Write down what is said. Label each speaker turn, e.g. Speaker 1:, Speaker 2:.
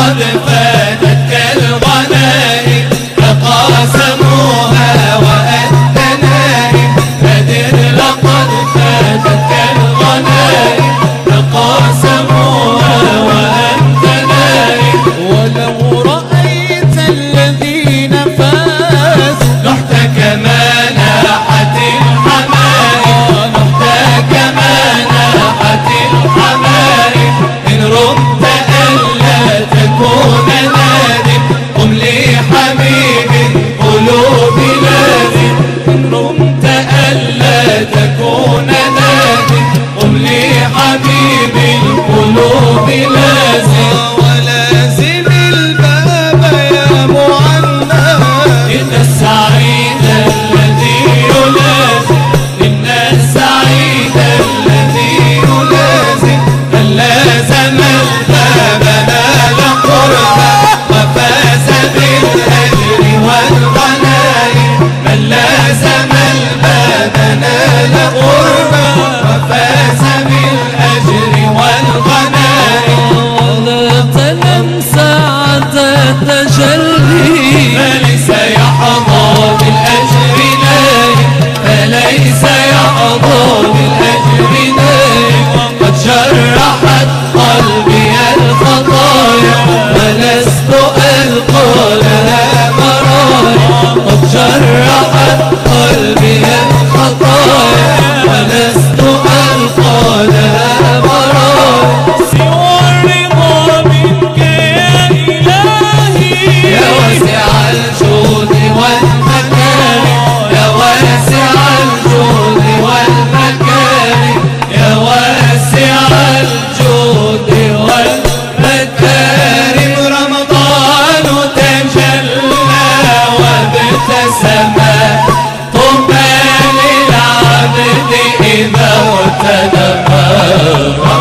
Speaker 1: لقد فاتت كالغنائم تقاسموها وأنت نائم. بدر لقد فاتت كالغنائم تقاسموها وأنت نائم.
Speaker 2: ولو رأيت الذين فازوا
Speaker 1: نحت كما ناحت الحمائم. نحت كما ناحت الحمائم. إن رمت ألا تكون نادم قم لحبيب قلوب لازم. إن رمت ألا تكون نادم قم لحبيب القلوب لازم.
Speaker 2: ولازم الباب يا معنى
Speaker 1: إن السعيد الذي يلازم. إن السعيد الذي يلازم. من لازم الباب نال قربا وفاز بالأجر والغنائم. من لازم الباب نال قربا وفاز بالأجر والغنائم.
Speaker 2: ولا تنم ساعة تجلي
Speaker 1: فليس يحظى بالأجر نائم. فليس يحظى بالأجر نائم. قد جرحت قلبي الخطايا ولست ألقى لها برايا. قد جرحت قلبي الخطايا ولست ألقى لها برايا.
Speaker 2: سوى الرضا منك يا إلهي
Speaker 1: يا واسع الجود والمكارم. يا واسع الجود والمكارم. يا واسع الجود والمكارم. رمضان تجلى وابتسم طوبى للعبد إذا اغتنم